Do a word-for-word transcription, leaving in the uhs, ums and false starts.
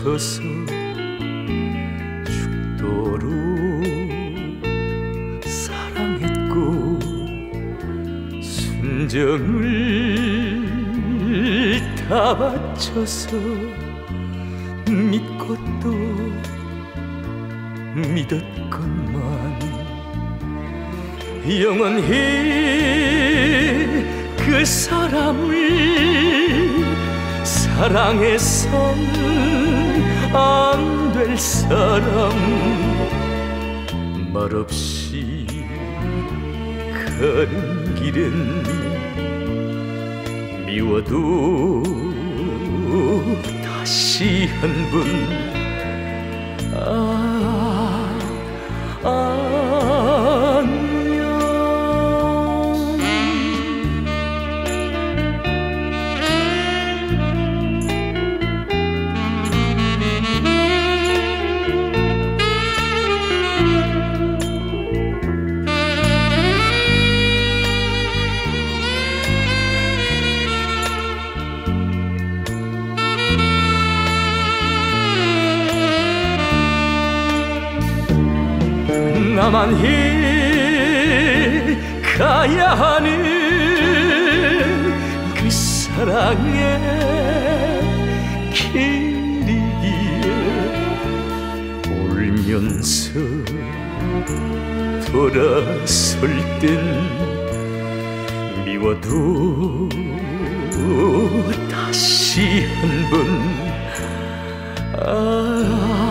맞춰서 죽도록 사랑했고 순정을 다 바쳐서 믿고 또 믿었건만 영원히 그 사람을 사랑해서는 안 될 사람 말없이 가는 길엔 미워도 다시 한 번 아, 안녕. 나만이 가야 하는 그 사랑의 길이기에 울면서 돌아설 땐 미워도 다시 한번 아